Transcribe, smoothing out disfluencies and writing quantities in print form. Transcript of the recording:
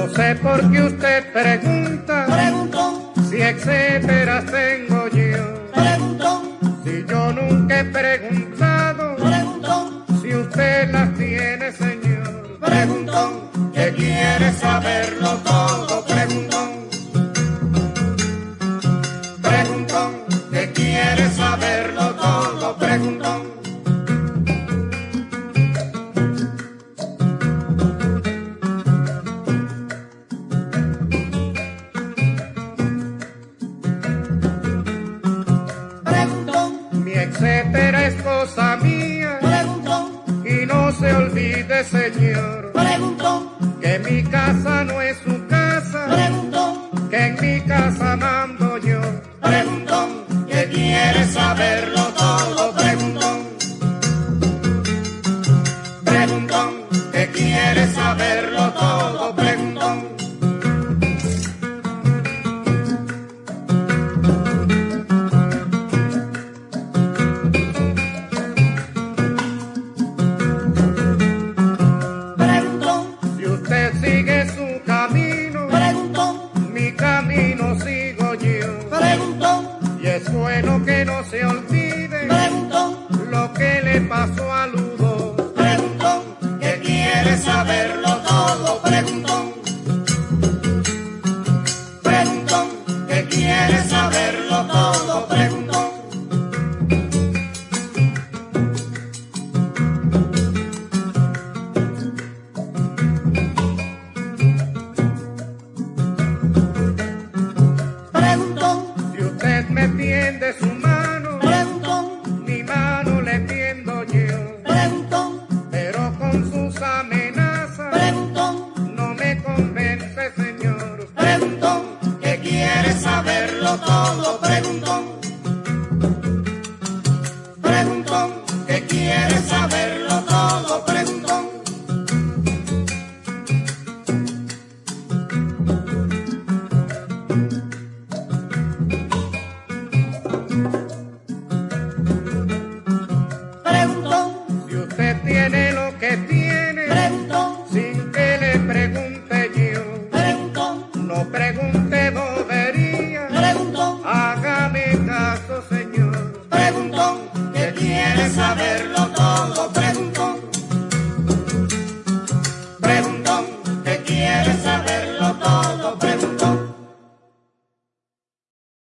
No sé por qué usted pregunta, preguntón, si etcétera tengo yo. preguntón, Si yo nunca he preguntado, preguntón, si usted las tiene, señor. preguntón, Que quiere saberlo todo, preguntón. Preguntón, que quiere saberlo todo, preguntón. Mi etcétera es cosa mía, preguntón, y no se olvide, señor, preguntón, que mi casa no es su casa, preguntón, que en mi casa mando yo. preguntón, Que quiere saberlo todo, preguntón. Preguntón, que quiere saberlo todo, preguntón. preguntón, Si usted sigue su camino, preguntón, mi camino sigo yo. preguntón, Y es bueno que no se olvide preguntón, lo que le pasó a Ludo. preguntón, Que quiere saberlo todo, preguntón. Preguntón, que quiere saberlo todo, preguntón. preguntón, Si usted me tiende su mano, preguntón, mi mano le tiendo yo. preguntón, Pero con sus amenazas preguntón, no me convence, señor. preguntón, Que quiere saberlo todo, preguntón. Preguntón, que quiere saberlo todo, preguntón. preguntón, Si usted tiene lo que tiene, preguntón, sin que le pregunte yo, preguntón, no pregunte bobería, preguntón, hágame caso, señor. preguntón, Que quiere saberlo todo, preguntón. Preguntón, que quiere saberlo